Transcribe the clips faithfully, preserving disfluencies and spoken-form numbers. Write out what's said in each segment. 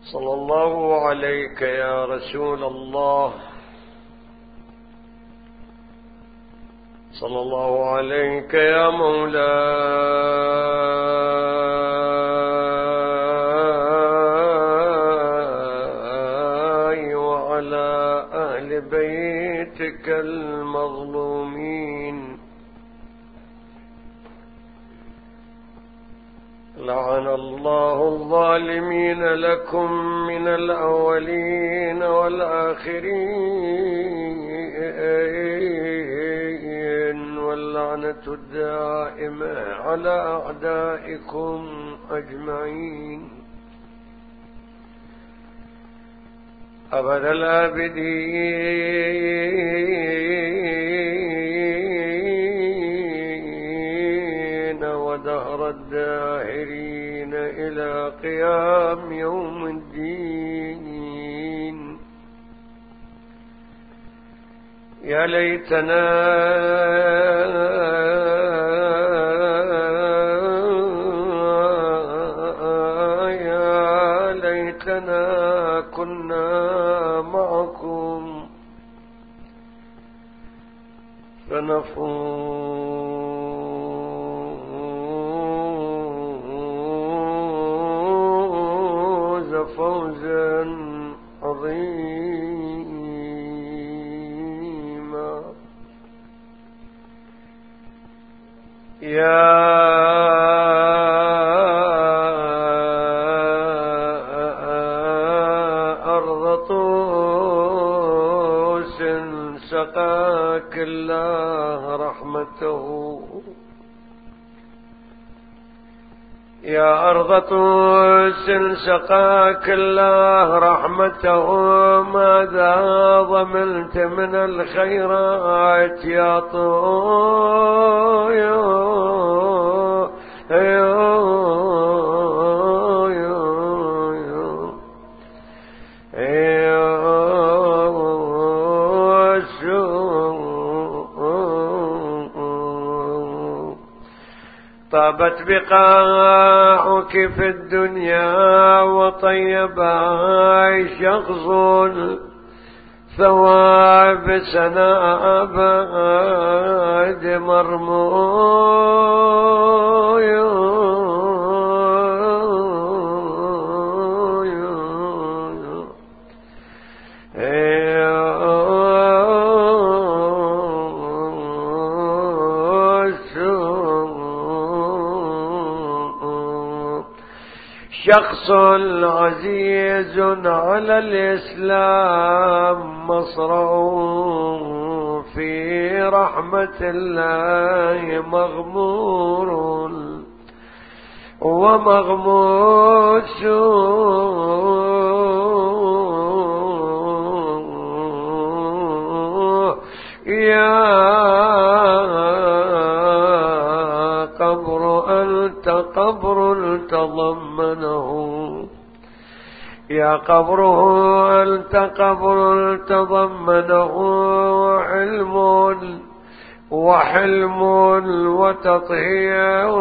صلى الله عليك يا رسول الله، صلى الله عليك يا مولاي وعلى أهل بيتك المظلومين. لعن الله الظالمين لكم من الأولين والآخرين، واللعنة الدائمة على أعدائكم أجمعين أبد الآبدين ودهر الداهرين إلى قيام يوم الدين. يا ليتنا يا ليتنا كنا معكم فنفوز فوزا عظيما. يا أرض طوس سقاك الله رحمته، يا أرض طوس سقاك الله رحمته، ماذا ضمنت من الخيرات يا طوس طابت بقاعك في الدنيا وطيب شخص ثواب سنابد مرموي. شخص عزيز على الإسلام مصرع في رحمة الله مغمور ومغموس، يا قبر أنت قبر تضمنه، يا قبره أنت قبر تضمنه علم وحلم وتطهير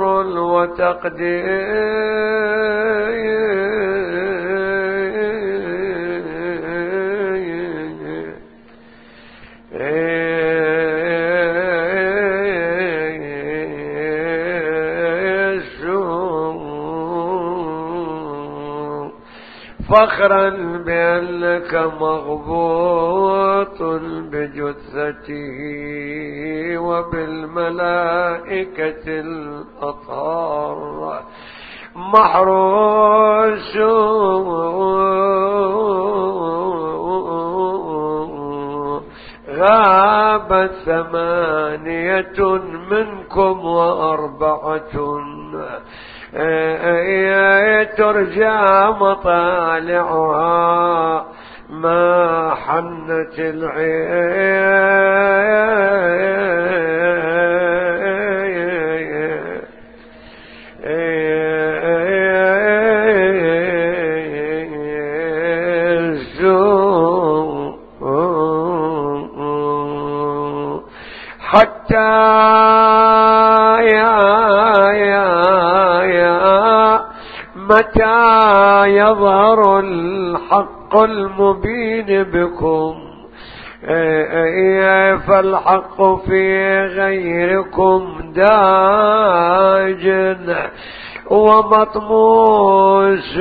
وتقدير، فخرا بأنك مغبوط بجثته وبالملائكة الأطهار محروس، غابت ثمانية منكم وأربعة ترجى مطالعها ما حنت العين حتى يا يا يا متى يظهر الحق المبين بكم فالحق في غيركم داج ومطموس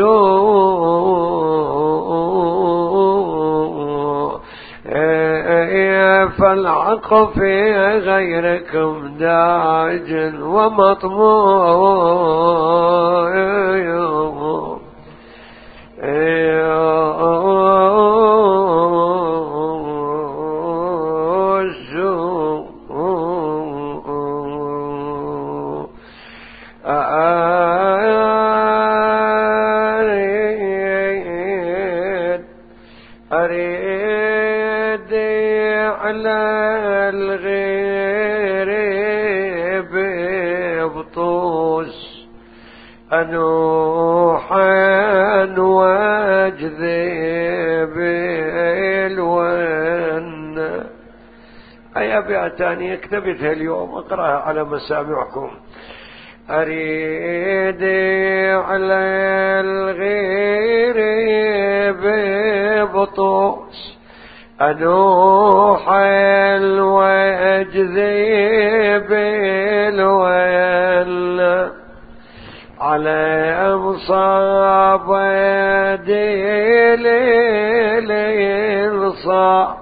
فالحق في غيركم داج ومطموس أنوحا واجذب الون. أي أبياتاني اكتبتها اليوم أقرأها على مسامعكم. أريد على الغير ببطوس أنوحا واجذب الون على أمصاب ديل الإنصاء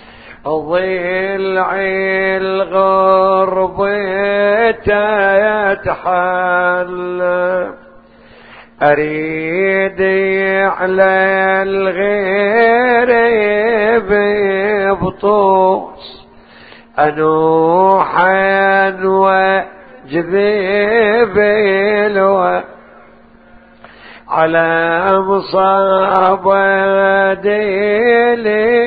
ضلع الغرب تتحل. أريد على الغير ببطوس أنوحا وجذب الو على مصاب ديل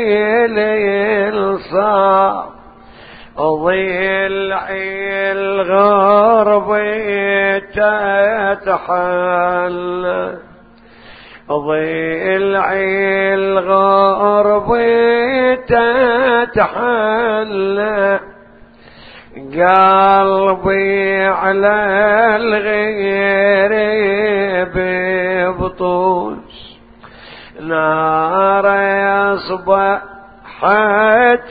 الإنصاف ضلع الغرب تتحل ضلع الغرب تتحل. قلبي على الغير ببطوس نار أصبحت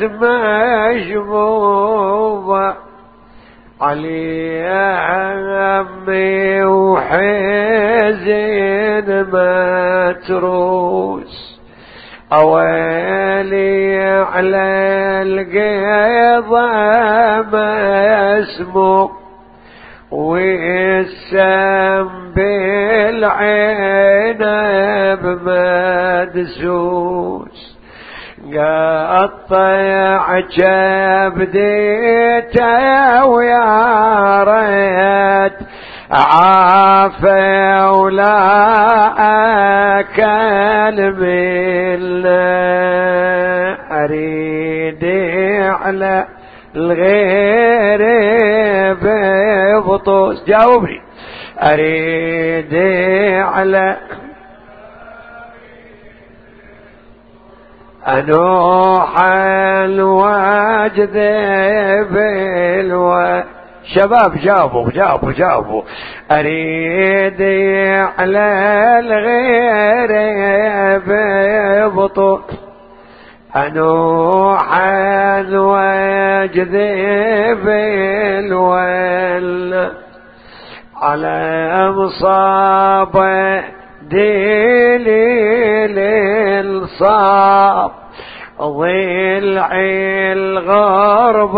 مشبوبة علي عمي وحزن متروس أويلي على القيضة ما اسمه والسم بالعنب مدسوس قطع كبديته ويا ريت عافى ولا أكل منا. أريد على الغير ببطوس جاوبني. أريد على أنوحا واجذب الو شباب جاوبوا جاوبوا جاوبوا. أريد على الغير ببطوس أنوحا واجذب الول على مصاب ديل الإنصاف ضلع الغرب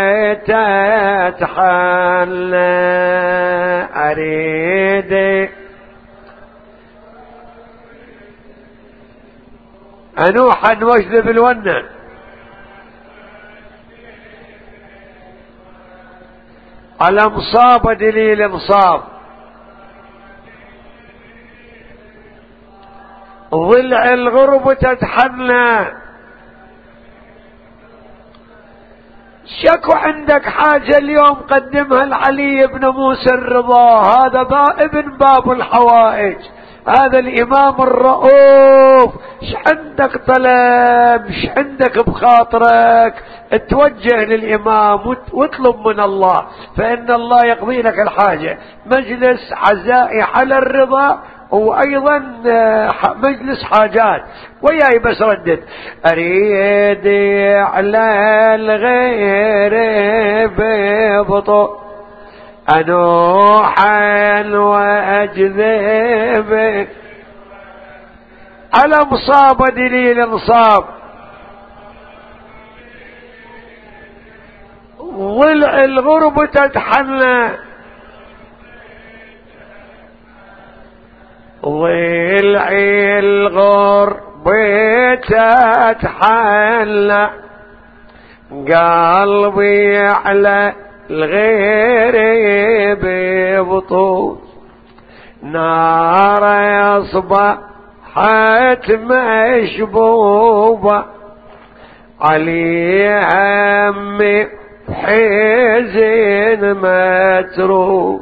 تتحل. أريد أنوحا واجذب الونة على مصاب دليل انصاب ضلع الغرب تتحنى. شكو عندك حاجة اليوم قدمها لعلي بن موسى الرضا، هذا ابن باب الحوائج، هذا الإمام الرؤوف. ش عندك طلب، ش عندك بخاطرك، اتوجه للإمام واطلب من الله، فإن الله يقضي لك الحاجة. مجلس عزائي على الرضا وأيضا مجلس حاجات وياي، بس ردت أريد على الغير ببطء أنوحا وأجذب على مصاب دليل انصاب ضلع الغرب تتحنى ضلع الغرب تتحنى قلبي على الغير ببطون نار أصبحت مشبوبة عليها همي حزن متروك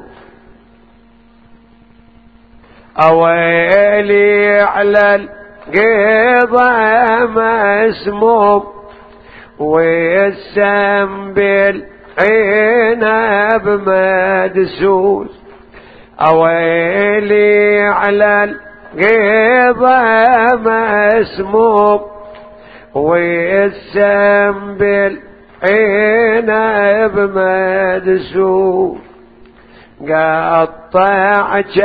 أويلي على القضا مسموم والسم بالعنب مدسوس أويلي على القضا مسموم والسم بالعنب مدسوس قطعت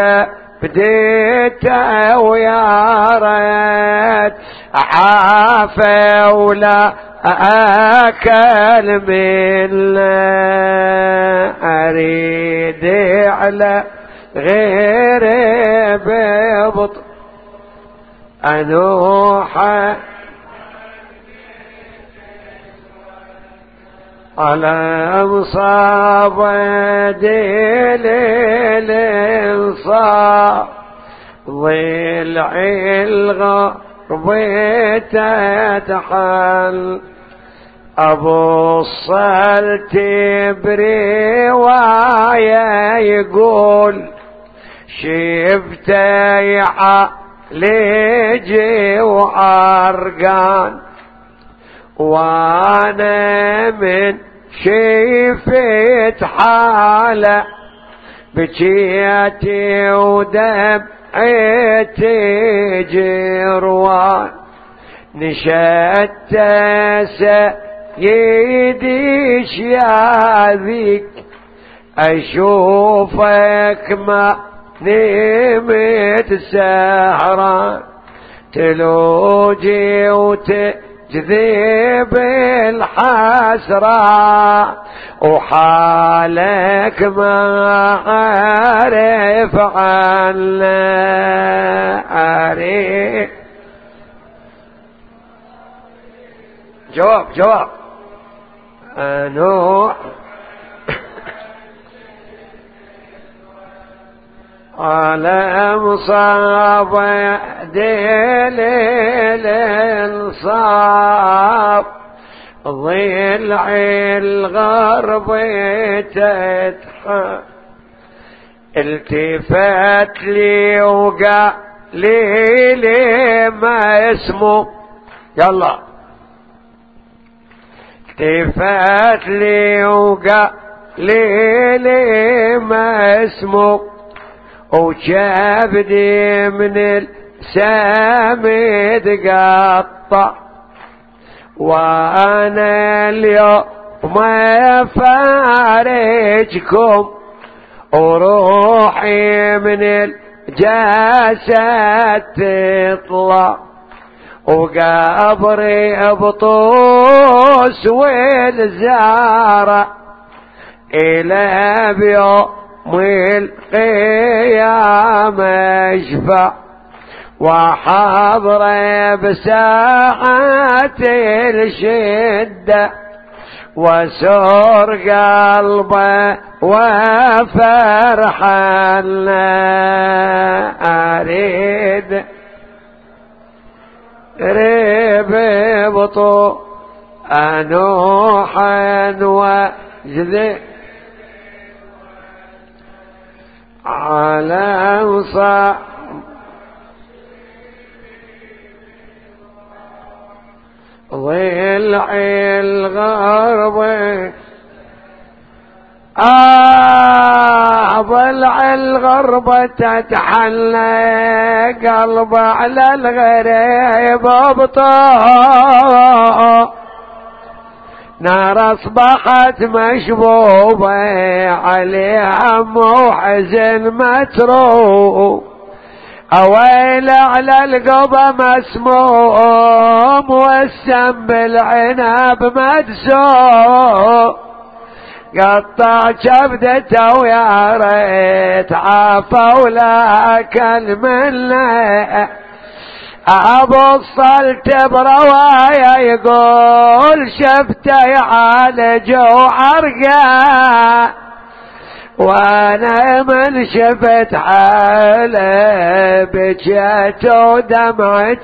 بديت ويا ريت عافى ولا أكل من أريد على غير ببطء أنوحا على مصاب دليل انصاب ضلع الغرب تتحل أبو الصلت برواية يقول شفتي عليجي وعرقان وانا من شفت حالة بجيتي ودمعتي جروان نشأت سيدي شياذيك أشوفك ما نمت سهران تلوجي وتجذب الحسرة وحالك ما عارف عنا أريد جواب جواب أنوح على مصاب دليل انصاب ضلع الغرب تتحى التفت لي وقال لي لي ما اسمه يلا التفت لي وقال لي لي ما اسمه وجابني من السامد قطع وانا اليوم ما فارجكم وروحي من الجسد تطلع وقبري بطوس والزارع الى بيوم والقيام اشفع وحضر بساعة الشدة وسر قلبه وفرحا أريد ريب بطو أنوحا وجذي على مصاب ضلع الغرب آه طلع الغربة تتحلى قلب على الغريب ابطأ نار اصبحت مشبوبة عليه هم وحزن متروك اويل على القضا مسموم والسم بالعنب مدسوم قطع كبدته ويا ريت عافى ولا كل منه ابو الصلت بروايه يقول شفته يعالج وعرقه وانا من شفت حاله بجيت ودمعت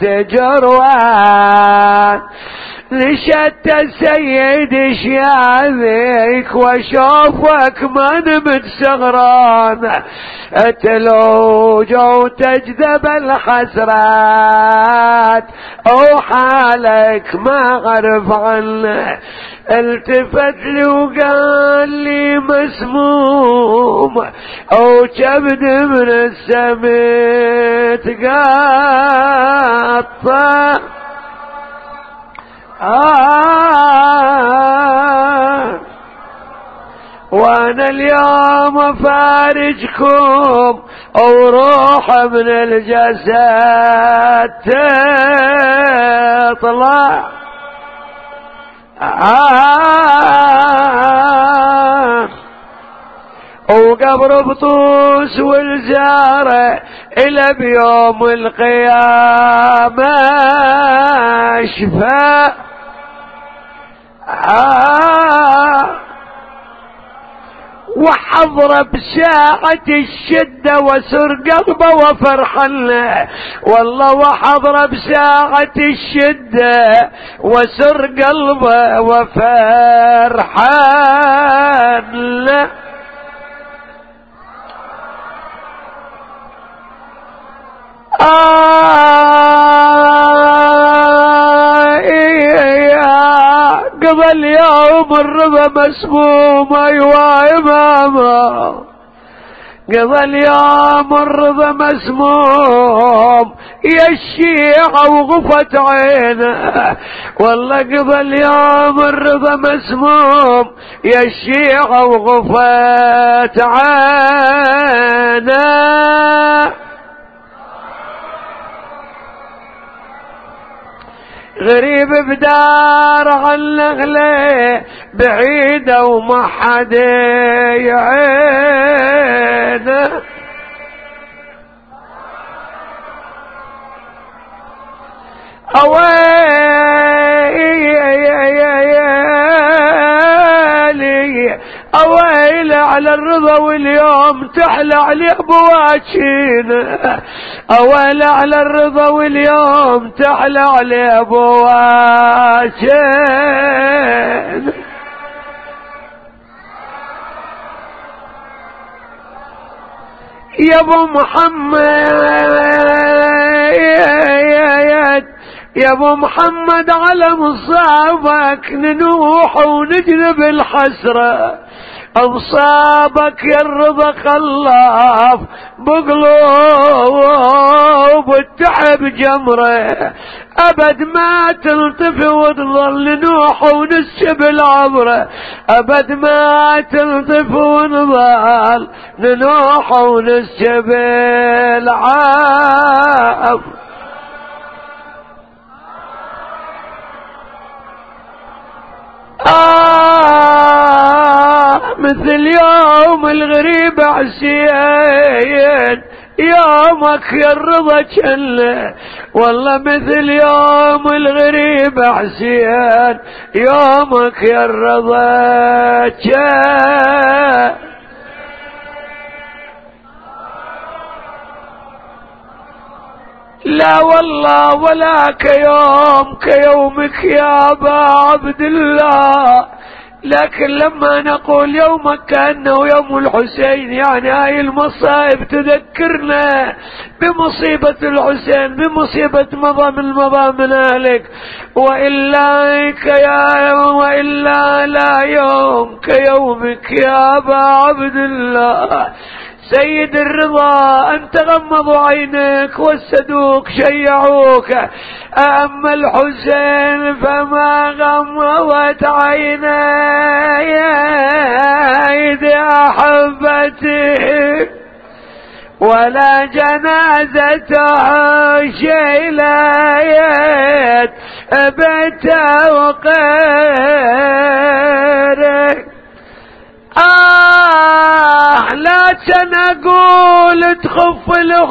جروان لشت السيد شياذيك واشوفك ما نمت سغران تلوج وتجذب الحسرات وحالك ما غرف عنه التفت لي وقال لي مسموم او كبد من السمت قاطع آه وانا اليوم فارجكم او روح من الجسد تطلع آه وقبر بطوس والزارة إلى بيوم القيامة شفاء آه وحضر بساعة الشدة وسر قلبه وفرحنا والله وحضر بساعة الشدة وسر قلبه وفرحنا آه إيه قضى اليوم الرضا مسموم أيوة إماما قضى اليوم الرضا مسموم يا الشيعة وغفت عينه والله قضى اليوم الرضا مسموم يا الشيعة وغفت عينه غريب بدار عن نغله بعيدة وما حد يعينه اويلي اويل على الرضا واليوم تحلى عليه بواجين اويل على الرضا واليوم تحلى عليه بواجين يا ابو محمد يا ابو محمد على مصابك ننوح ونجنب الحسرة مصابك يا الرضا خلاف بقلوب التعب جمره ابد ما تلطف وتظل نوح ونسب العبره ابد ما تلطف ونظل نوح ونسب العبره آه مثل يوم الغريب عسين يومك يا الرضا جله والله مثل يوم الغريب عسين يومك يا الرضا جله لا والله ولا كيوم كيومك يا أبا عبد الله لكن لما نقول يومك كأنه يوم الحسين يعني هاي المصائب تذكرنا بمصيبة الحسين بمصيبة مضى من مضى من أهلك وإلا يا وإلا لا يوم كيومك يا أبا عبد الله سيد الرضا أنت غمضوا عينك والصدوق شيعوك، أما الحسين فما غمضت عيني أحبتي ولا جنازته شيلت بيته وقيرك. آه لا تنقول تخف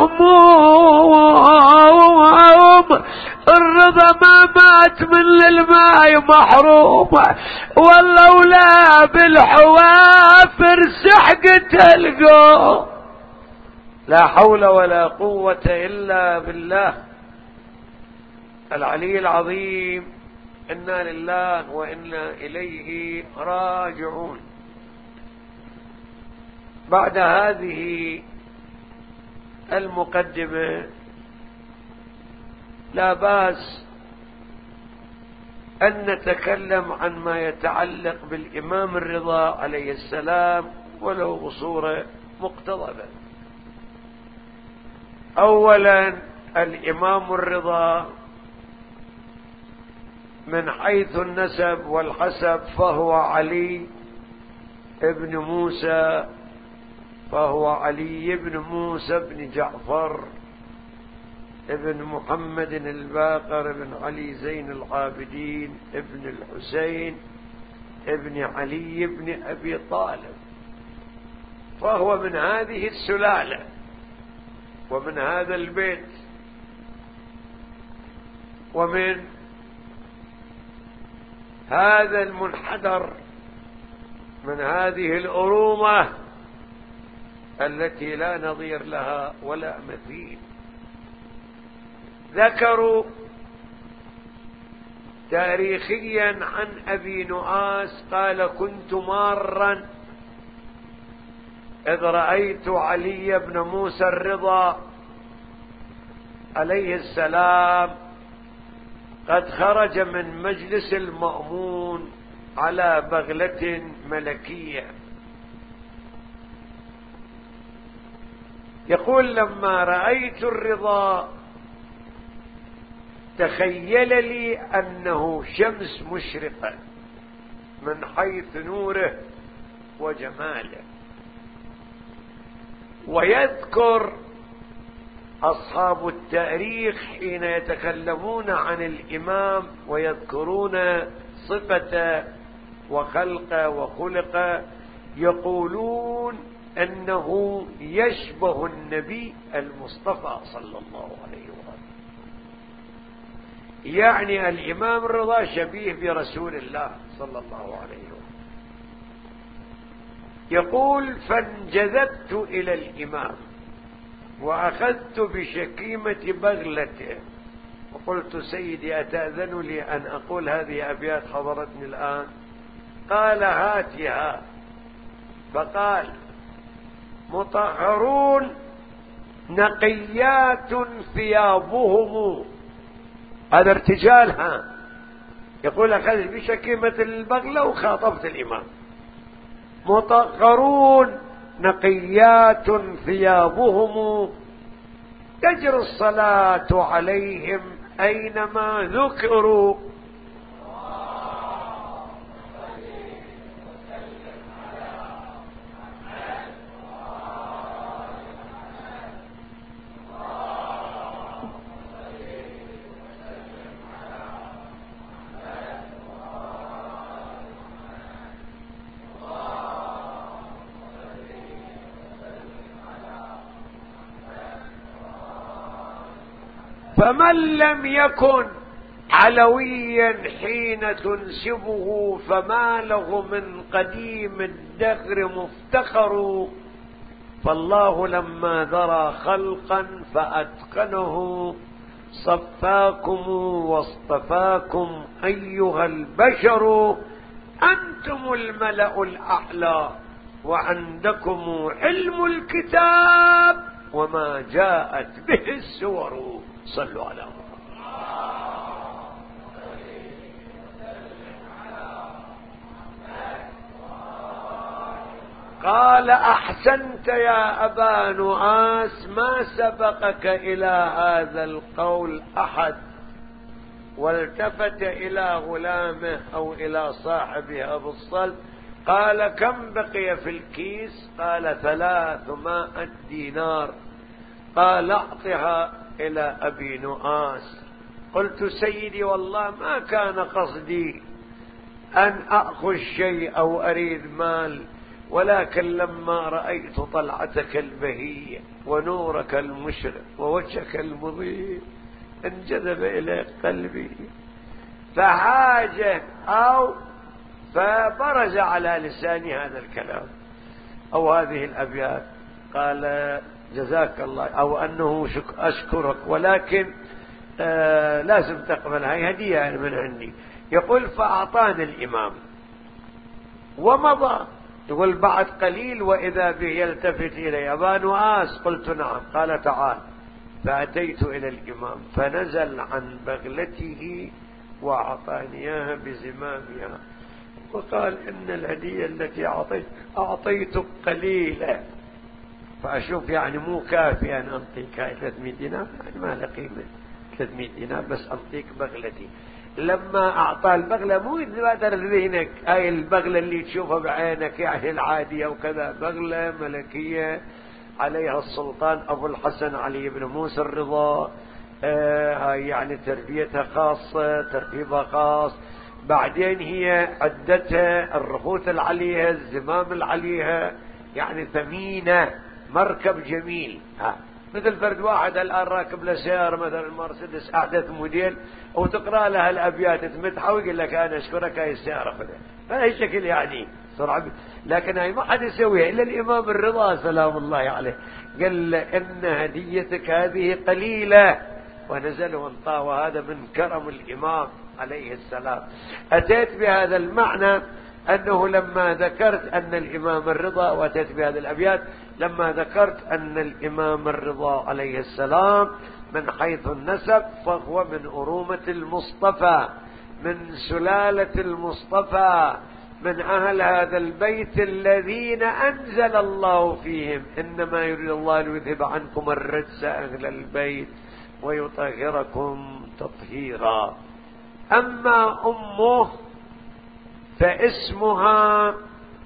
الهموم، الرضا ما مات من الماء محروم، والله ولا بالحوافر سحقت القوم. لا حول ولا قوة إلا بالله العلي العظيم. إنا لله وإنا إليه راجعون. بعد هذه المقدمة لا بأس أن نتكلم عن ما يتعلق بالإمام الرضا عليه السلام ولو بصورة مقتضبة. أولا الإمام الرضا من حيث النسب والحسب فهو علي ابن موسى، فهو علي بن موسى بن جعفر ابن محمد الباقر بن علي زين العابدين ابن الحسين ابن علي بن أبي طالب، فهو من هذه السلالة ومن هذا البيت ومن هذا المنحدر، من هذه الأرومة التي لا نظير لها ولا مثيل. ذكروا تاريخيا عن أبي نؤاس قال: كنت مارا إذ رأيت علي بن موسى الرضا عليه السلام قد خرج من مجلس المأمون على بغلة ملكية. يقول: لما رأيت الرضا تخيل لي أنه شمس مشرقة من حيث نوره وجماله. ويذكر أصحاب التاريخ حين يتكلمون عن الإمام ويذكرون صفته وخلقه وخلقه يقولون أنه يشبه النبي المصطفى صلى الله عليه وسلم. يعني الإمام الرضا شبيه برسول الله صلى الله عليه وسلم. يقول: فانجذبت إلى الإمام وأخذت بشكيمة بغلته وقلت: سيدي أتأذن لي أن أقول هذه أبيات حضرتني الآن؟ قال: هاتها. فقال: مطهرون نقيات ثيابهم، هذا ارتجالها. يقول: أخذت بشكيمة البغلة وخاطبت الإمام. مطهرون نقيات ثيابهم تجري الصلاة عليهم أينما ذكروا. فمن لم يكن علويا حين تنسبه فما له من قديم الدهر مفتخر. فالله لما ذرى خلقا فأتقنه صفاكم واصطفاكم أيها البشر. أنتم الملأ الأعلى وعندكم علم الكتاب وما جاءت به السور. صلوا على محمد. قال أحسنت يا أبا نؤاس، ما سبقك إلى هذا القول أحد. والتفت إلى غلامه أو إلى صاحبه أبو الصلب قال كم بقي في الكيس؟ قال ثلاثمائة دينار. قال اعطها إلى أبي نؤاس. قلت سيدي والله ما كان قصدي أن أخذ شيء أو أريد مال، ولكن لما رأيت طلعتك البهية ونورك المشرق ووجهك المضيء انجذب إليك قلبي فحاجة أو فبرز على لساني هذا الكلام أو هذه الأبيات. قال جزاك الله، أو أنه أشكرك ولكن آه لازم تقبل، هاي هدية يعني من عندي. يقول فأعطاني الإمام ومضى. يقول بعد قليل وإذا به يلتفت إلي أبا نؤاس. قلت نعم. قال تعال. فأتيت إلى الإمام فنزل عن بغلته وأعطاني إياها بزمامها وقال إن الهدية التي أعطيت أعطيتك قليلة، فأشوف يعني مو كافي أن أعطيك هاي ثلاثمائة دينار، يعني ما لها قيمة ثلاثمائة دينار، بس أعطيك بغلتي. لما أعطى البغلة مو يتبادر ذهنك هاي البغلة اللي تشوفها بعينك يعني العادية وكذا، بغلة ملكية عليها السلطان أبو الحسن علي بن موسى الرضا، آه يعني تربيتها خاصة، ترتيبها خاص. بعدين هي عدتها الرخوت اللي عليها، الزمام اللي عليها، يعني ثمينة، مركب جميل. ها مثل فرد واحد الآن راكب لسيارة مثلا مرسيدس أحدث موديل وتقرأ لها الأبيات تمدحها ويقول لك أنا أشكرك هاي السيارة خذها، فهي شكل يعني صراحة. لكن هاي ما حد يسويها إلا الإمام الرضا سلام الله عليه، قال إن هديتك هذه قليلة ونزل وانطاه، وهذا من كرم الإمام عليه السلام. أتيت بهذا المعنى أنه لما ذكرت أن الإمام الرضا، وأتيت بهذه الأبيات لما ذكرت أن الإمام الرضا عليه السلام من حيث النسب فهو من أرومة المصطفى، من سلالة المصطفى، من أهل هذا البيت الذين أنزل الله فيهم إنما يريد الله ليذهب عنكم الرجس أهل البيت ويطهركم تطهيرا. أما أمه فاسمها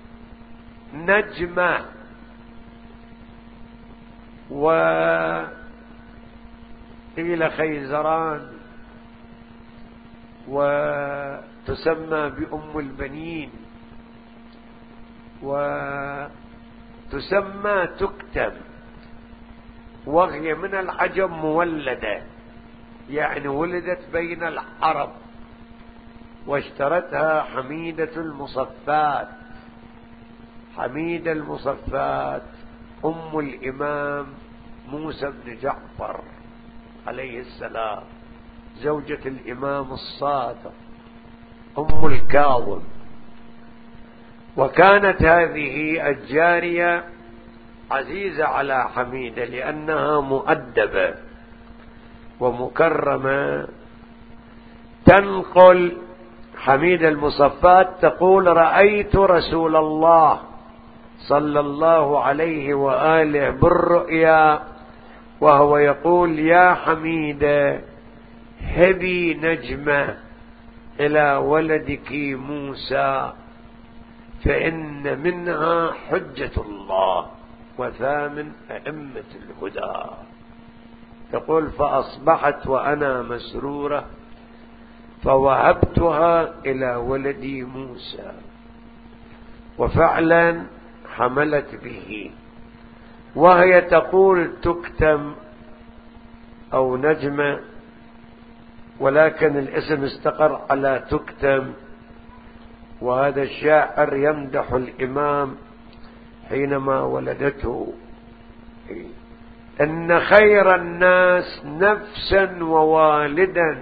نجمة، وقيل خيزران، وتسمى بأم البنين، وتسمى تكتم، وهي من العجم مولدة، يعني ولدت بين العرب، واشترتها حميدة المصفات. حميدة المصفات أم الإمام موسى بن جعفر عليه السلام، زوجة الإمام الصادق، أم الكاظم. وكانت هذه الجارية عزيزة على حميدة لأنها مؤدبة ومكرمة. تنقل حميدة المصفات تقول رأيت رسول الله صلى الله عليه وآله بالرؤيا وهو يقول يا حميدة هبي نجمة إلى ولدك موسى فإن منها حجة الله وثامن أئمة الهدى. تقول فأصبحت وأنا مسرورة فوهبتها إلى ولدي موسى، وفعلا حملت به. وهي تقول تكتم أو نجمة، ولكن الاسم استقر على تكتم. وهذا الشاعر يمدح الإمام حينما ولدته إن خير الناس نفسا ووالدا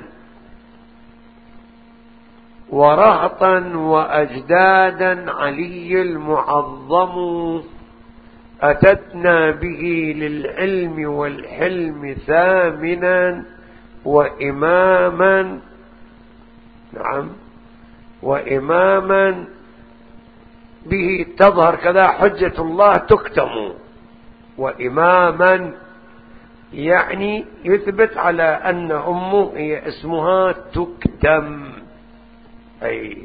ورهطا وأجدادا علي المعظم أتتنا به للعلم والحلم ثامنا وإماما. نعم وإماما به تظهر كذا حجة الله تكتم، وإماما يعني يثبت على أن أمه هي اسمها تكتم. أي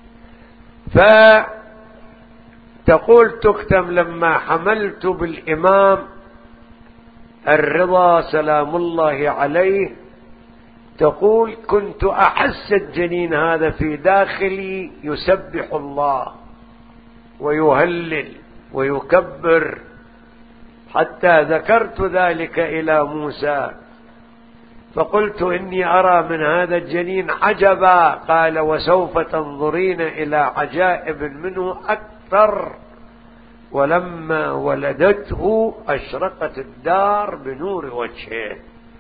فتقول تكتم لما حملت بالإمام الرضا سلام الله عليه، تقول كنت أحس الجنين هذا في داخلي يسبح الله ويهلل ويكبر، حتى ذكرت ذلك إلى موسى فقلت إني أرى من هذا الجنين عجبا، قال وسوف تنظرين إلى عجائب منه أكثر. ولما ولدته أشرقت الدار بنور وجهه.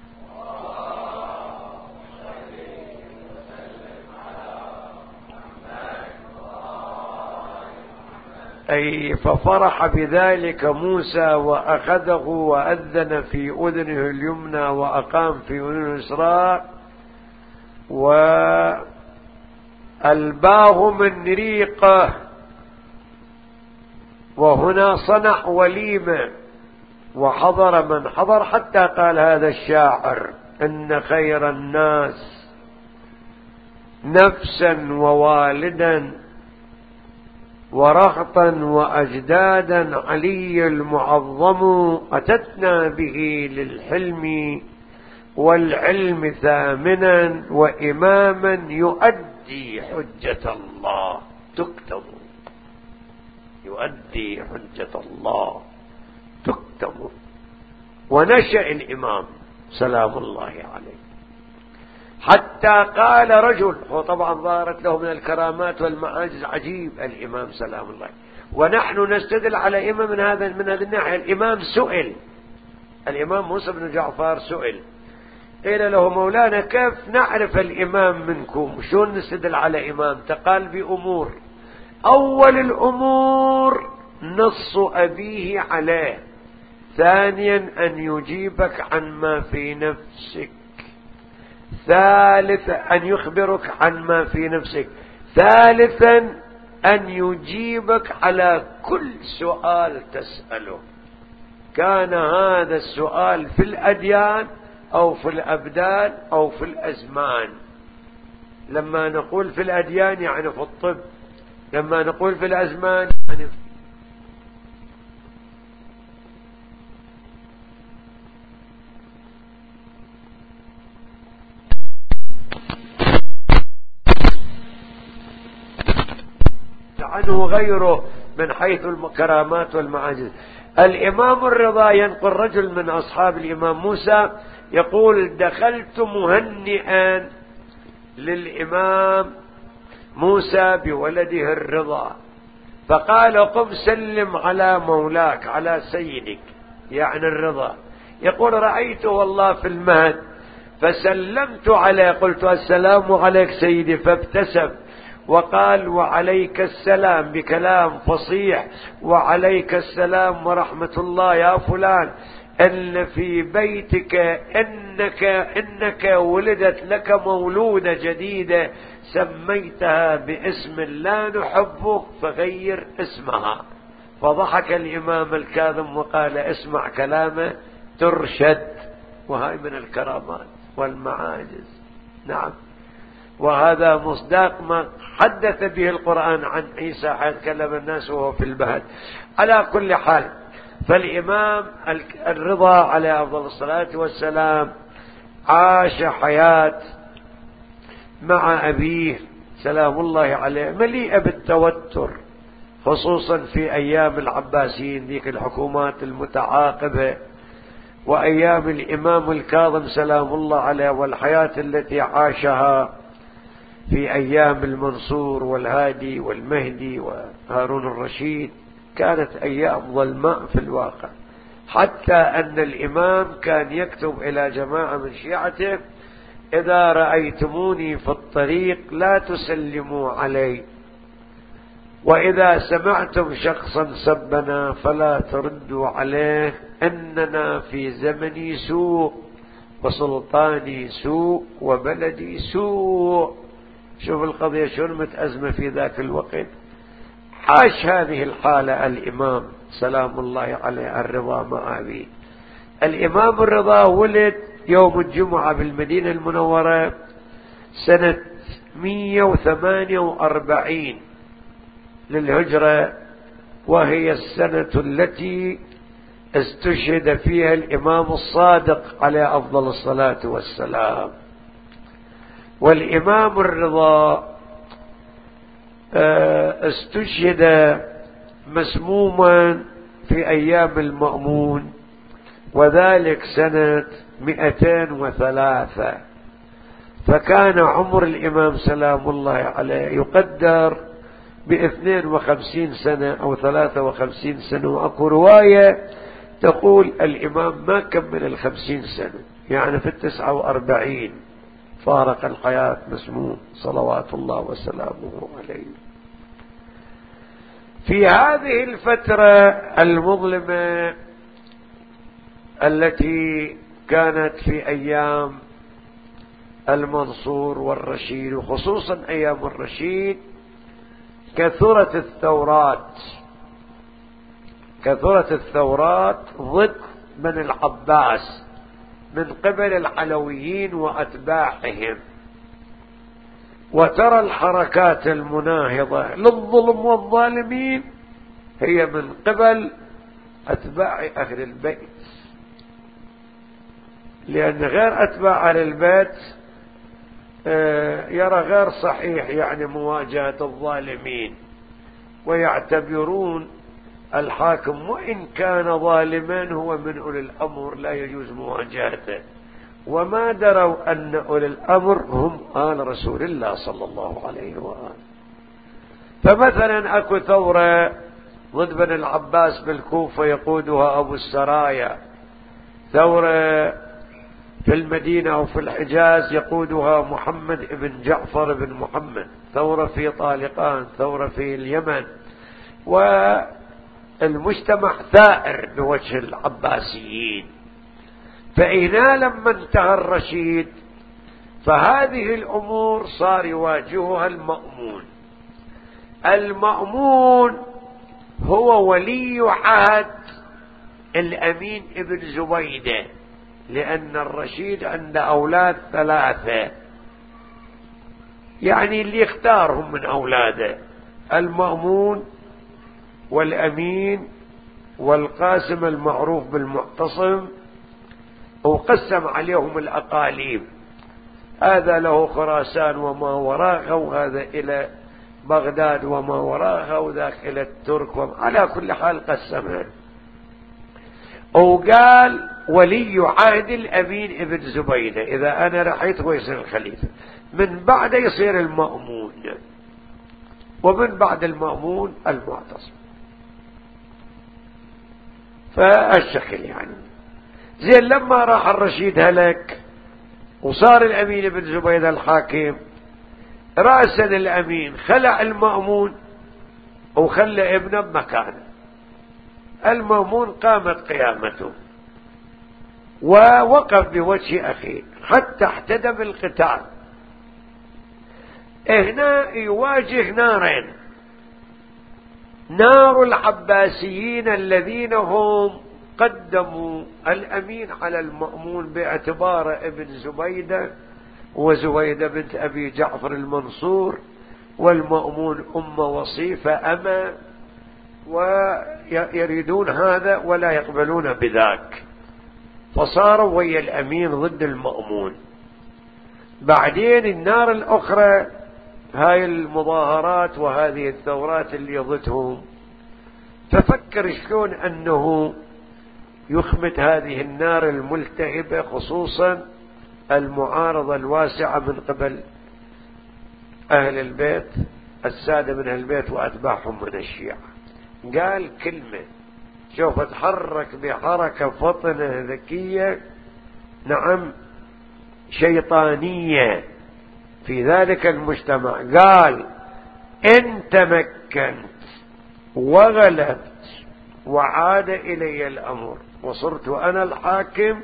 أي ففرح بذلك موسى وأخذه وأذن في أذنه اليمنى وأقام في أذنه اليسرى وألباه من ريقه. وهنا صنع وليمة وحضر من حضر، حتى قال هذا الشاعر إن خير الناس نفسا ووالدا ورهطا وأجدادا علي المعظم أتتنا به للحلم والعلم ثامنا وإماما يؤدي حجة الله تكتب، يؤدي حجة الله تكتب. ونشأ الإمام سلام الله عليه حتى قال رجل، هو طبعا ظهرت له من الكرامات والمعاجز عجيب الإمام سلام الله، ونحن نستدل على إمام من هذا من هذه الناحية. الإمام سئل، الإمام موسى بن جعفر سئل، قيل له مولانا كيف نعرف الإمام منكم، شلون نستدل على إمام؟ تقال بأمور، أول الأمور نص أبيه عليه، ثانيا أن يجيبك عن ما في نفسك، ثالثا أن يخبرك عن ما في نفسك، ثالثا أن يجيبك على كل سؤال تسأله، كان هذا السؤال في الأديان أو في الأبدان أو في الأزمان. لما نقول في الأديان يعني في الطب، لما نقول في الأزمان يعني في عنه غيره من حيث الكرامات والمعاجز. الإمام الرضا ينقل رجل من أصحاب الإمام موسى يقول دخلت مهنئا للإمام موسى بولده الرضا، فقال قم سلم على مولاك على سيدك يعني الرضا. يقول رأيته والله في المهد فسلمت عليه، قلت السلام عليك سيدي، فابتسم وقال وعليك السلام بكلام فصيح، وعليك السلام ورحمة الله يا فلان، إن في بيتك إنك إنك ولدت لك مولودة جديدة سميتها باسم لا نحبه فغير اسمها. فضحك الإمام الكاظم وقال اسمع كلامه ترشد. وهاي من الكرامات والمعاجز. نعم، وهذا مصداق ما حدث به القرآن عن عيسى حيث كلم الناس وهو في البهد. على كل حال، فالإمام الرضا عليه أفضل الصلاة والسلام عاش حياة مع أبيه سلام الله عليه مليئة بالتوتر، خصوصا في أيام العباسيين ذيك الحكومات المتعاقبة، وأيام الإمام الكاظم سلام الله عليه، والحياة التي عاشها في أيام المنصور والهادي والمهدي وهارون الرشيد كانت أيام ظلماء في الواقع، حتى أن الإمام كان يكتب إلى جماعة من شيعته إذا رأيتموني في الطريق لا تسلموا علي، وإذا سمعتم شخصا سبنا فلا تردوا عليه، إننا في زمني سوء وسلطاني سوء وبلدي سوء. شوف القضية شو متأزمة في ذاك الوقت، عاش هذه الحالة الإمام سلام الله عليه الرضا مع أبيه. الإمام الرضا ولد يوم الجمعة بالمدينة المنورة سنة مئة وثمانية وأربعين للهجرة، وهي السنة التي استشهد فيها الإمام الصادق عليه أفضل الصلاة والسلام. والإمام الرضا استشهد مسموما في أيام المأمون، وذلك سنة مئتين وثلاثة، فكان عمر الإمام سلام الله عليه يقدر باثنين وخمسين سنة أو ثلاثة وخمسين سنة، وأكو رواية تقول الإمام ما كمل الخمسين سنة، يعني في التسعة وأربعين فارق الحياة مسموم صلوات الله وسلامه عليه. في هذه الفترة المظلمة التي كانت في أيام المنصور والرشيد، وخصوصا أيام الرشيد، كثرت الثورات كثرت الثورات ضد بني العباس من قبل العلويين وأتباعهم، وترى الحركات المناهضة للظلم والظالمين هي من قبل أتباع أهل البيت، لأن غير أتباع أهل البيت يرى غير صحيح يعني مواجهة الظالمين، ويعتبرون الحاكم وإن كان ظالما هو من أولي الأمر لا يجوز مواجهته، وما دروا أن أولي الأمر هم آل رسول الله صلى الله عليه وآله. فمثلا أكو ثورة ضد بني العباس بالكوفة يقودها أبو السرايا، ثورة في المدينة أو في الحجاز يقودها محمد بن جعفر بن محمد، ثورة في طالقان، ثورة في اليمن، والمجتمع ثائر بوجه العباسيين. فإنا لما انتهى الرشيد فهذه الأمور صار يواجهها المأمون. المأمون هو ولي عهد الأمين ابن زبيدة، لأن الرشيد عنده أولاد ثلاثة، يعني اللي يختارهم من أولاده المأمون والأمين والقاسم المعروف بالمعتصم، وقسم عليهم الأقاليم، هذا له خراسان وما وراءها، وهذا إلى بغداد وما وراءها، وذاك إلى الترك، على كل حال قسمها. وقال ولي عهد الأمين ابن زبيدة، إذا أنا رحيت هو يصير الخليفة، من بعد يصير المأمون، ومن بعد المأمون المعتصم. فالشكل يعني زين. لما راح الرشيد هلك وصار الأمين ابن زبيدة الحاكم، رأسا الأمين خلع المأمون وخلى ابنه بمكانه. المأمون قامت قيامته ووقف بوجه أخيه حتى احتدم القتال. هنا يواجه نارين: نار العباسيين الذين هم قدموا الأمين على المأمون باعتباره ابن زبيدة، وزبيدة بنت أبي جعفر المنصور، والمأمون أم وصيفة أما، ويريدون هذا ولا يقبلون بذاك، فصاروا ويا الأمين ضد المأمون. بعدين النار الأخرى هاي المظاهرات وهذه الثورات اللي ضدهم، ففكر شلون أنه يخمد هذه النار الملتهبة، خصوصا المعارضة الواسعة من قبل أهل البيت، السادة من أهل البيت وأتباعهم من الشيعة. قال كلمة، شوف تحرك بحركة فطنة ذكية، نعم شيطانية في ذلك المجتمع. قال: إن تمكنت وغلبت وعاد إلي الأمر وصرت أنا الحاكم،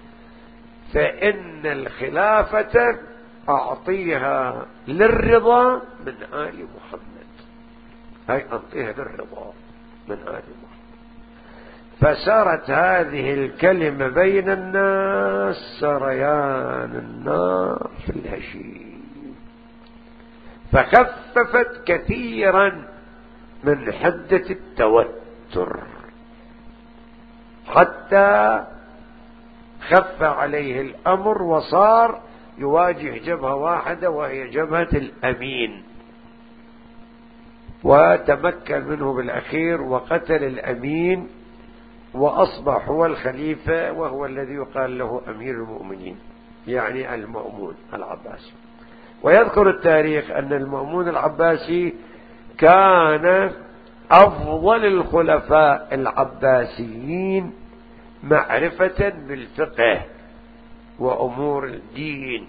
فإن الخلافة أعطيها للرضا من آل محمد. هاي أنطيها للرضا من آل محمد. فسارت هذه الكلمة بين الناس سريان النار في الهشيم، فخففت كثيرا من حدة التوتر، حتى خف عليه الأمر وصار يواجه جبهة واحدة وهي جبهة الأمين، وتمكن منه بالأخير وقتل الأمين، وأصبح هو الخليفة، وهو الذي يقال له أمير المؤمنين، يعني المأمون العباسي. ويذكر التاريخ أن المأمون العباسي كان أفضل الخلفاء العباسيين معرفة بالفقه وأمور الدين،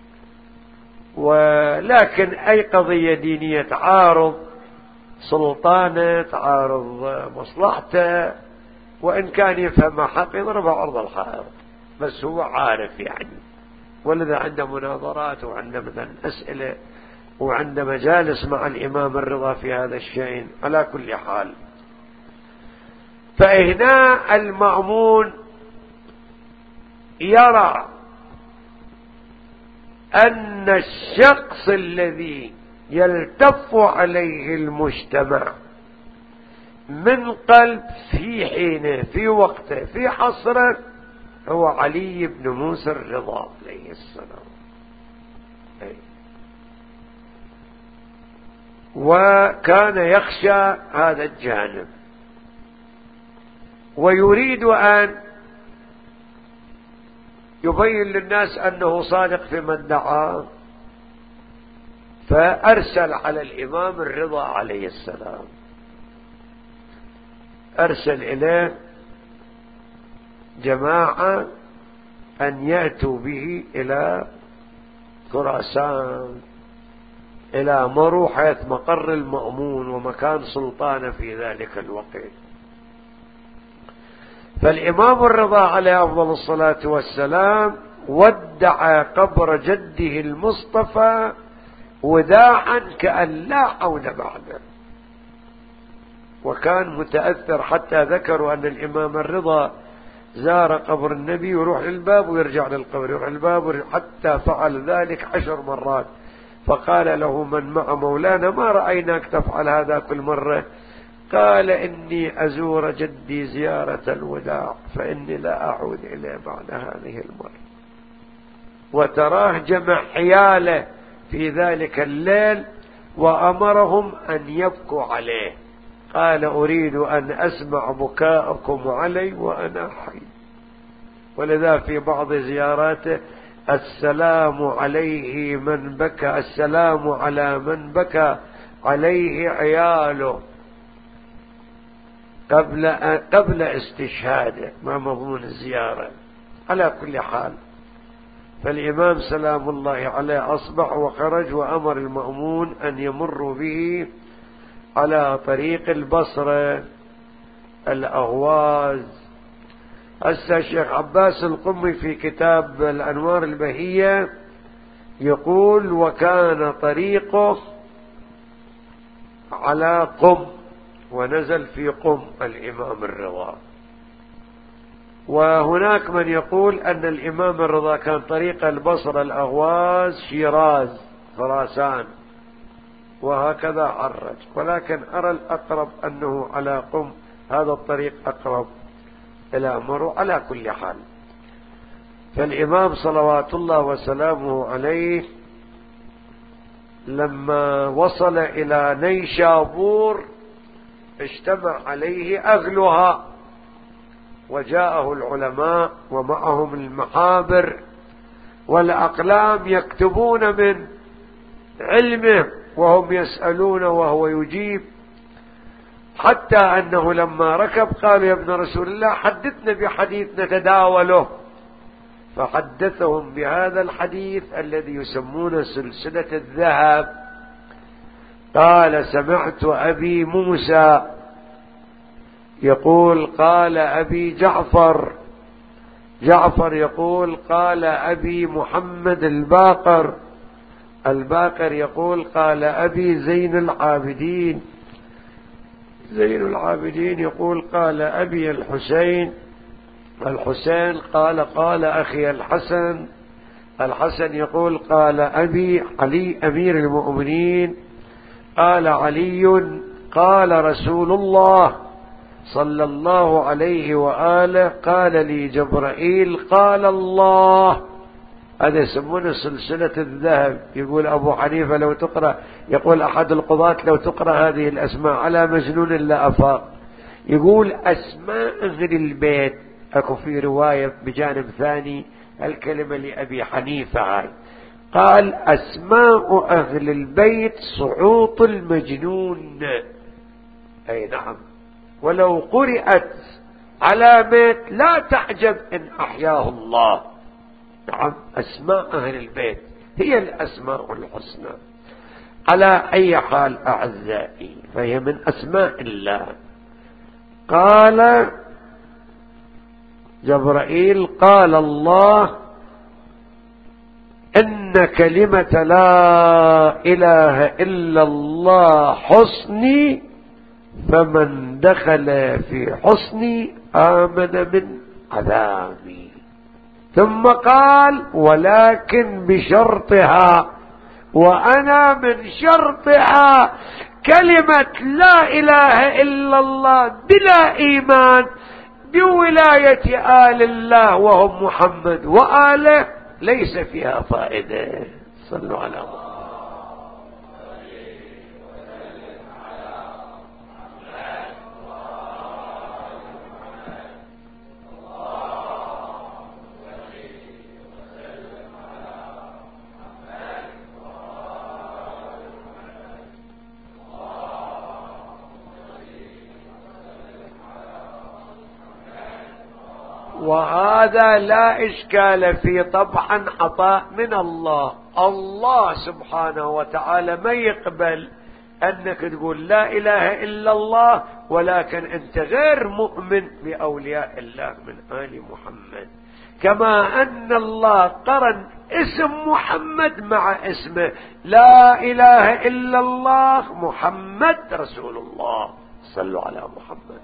ولكن أي قضية دينية تعارض سلطانه تعارض مصلحته، وإن كان يفهم حق يضرب عرض الحائط، بس هو عارف يعني. ولذا عنده مناظرات وعنده مثلا أسئلة وعنده مجالس مع الإمام الرضا في هذا الشيء. على كل حال، فهنا المأمون يرى أن الشخص الذي يلتف عليه المجتمع من قلب في حينه في وقته في حصره هو علي بن موسى الرضا عليه السلام. وكان يخشى هذا الجانب ويريد أن يبين للناس أنه صادق فيما ادعى، فأرسل على الإمام الرضا عليه السلام، أرسل إليه جماعة أن يأتوا به إلى خراسان، إلى مرو حيث مقر المأمون ومكان سلطانه في ذلك الوقت. فالإمام الرضا عليه أفضل الصلاة والسلام ودع قبر جده المصطفى وداعا كأن لا عود بعده، وكان متأثر حتى ذكروا أن الإمام الرضا زار قبر النبي ويروح للباب ويرجع للقبر، يروح للباب حتى فعل ذلك عشر مرات. فقال له من مع مولانا ما رأيناك تفعل هذا كل مرة؟ قال إني أزور جدي زيارة الوداع فإني لا أعود إليه بعد هذه المرة. وتراه جمع حياله في ذلك الليل وأمرهم أن يبكوا عليه، قال أريد أن أسمع بكاءكم علي وأنا حي. ولذا في بعض زياراته السلام عليه من بكى، السلام على من بكى عليه عياله قبل قبل استشهاده، ما مضمون الزيارة. على كل حال، فالإمام سلام الله عليه أصبح وخرج وأمر المأمون أن يمروا به على طريق البصرة الأغواز. هسه الشيخ عباس القمي في كتاب الأنوار البهية يقول وكان طريقه على قم، ونزل في قم الإمام الرضا. وهناك من يقول أن الإمام الرضا كان طريق البصرة الأغواز شيراز خراسان، وهكذا عرج، ولكن أرى الأقرب أنه على قم، هذا الطريق أقرب إلى مرو. على كل حال، فالإمام صلوات الله وسلامه عليه لما وصل إلى نيشابور اجتمع عليه أهلها، وجاءه العلماء ومعهم المحابر والأقلام يكتبون من علمه وهم يسألون وهو يجيب، حتى أنه لما ركب قالوا يا ابن رسول الله حدثنا بحديث نتداوله، فحدثهم بهذا الحديث الذي يسمونه سلسلة الذهب. قال سمعت أبي موسى يقول قال أبي جعفر، جعفر يقول قال أبي محمد الباقر، الباقر يقول قال أبي زين العابدين، زين العابدين يقول قال أبي الحسين، الحسين قال قال أخي الحسن، الحسن يقول قال أبي علي أمير المؤمنين، قال علي قال رسول الله صلى الله عليه وآله قال لي جبرائيل قال الله. هذا يسمونه سلسلة الذهب. يقول أبو حنيفة لو تقرأ، يقول أحد القضاة لو تقرأ هذه الأسماء على مجنون لا أفاق. يقول أسماء أهل البيت، أكو في رواية بجانب ثاني الكلمة لأبي حنيفة هاي، قال أسماء أهل البيت صعوط المجنون. أي نعم، ولو قرأت على بيت لا تعجب إن أحياه الله. نعم، أسماء أهل البيت هي الأسماء الحسنى. على أي حال أعزائي، فهي من أسماء الله. قال جبرائيل قال الله إن كلمة لا إله إلا الله حصني، فمن دخل في حصني آمن من عذابي. ثم قال ولكن بشرطها، وأنا من شرطها كلمة لا إله إلا الله بلا إيمان بولاية آل الله وهم محمد وآله ليس فيها فائدة. صلوا على الله. وهذا لا إشكال فيه طبعا، عطاء من الله. الله سبحانه وتعالى ما يقبل أنك تقول لا إله إلا الله ولكن أنت غير مؤمن بأولياء الله من آل محمد. كما أن الله قرن اسم محمد مع اسمه لا إله إلا الله محمد رسول الله. صلوا على محمد.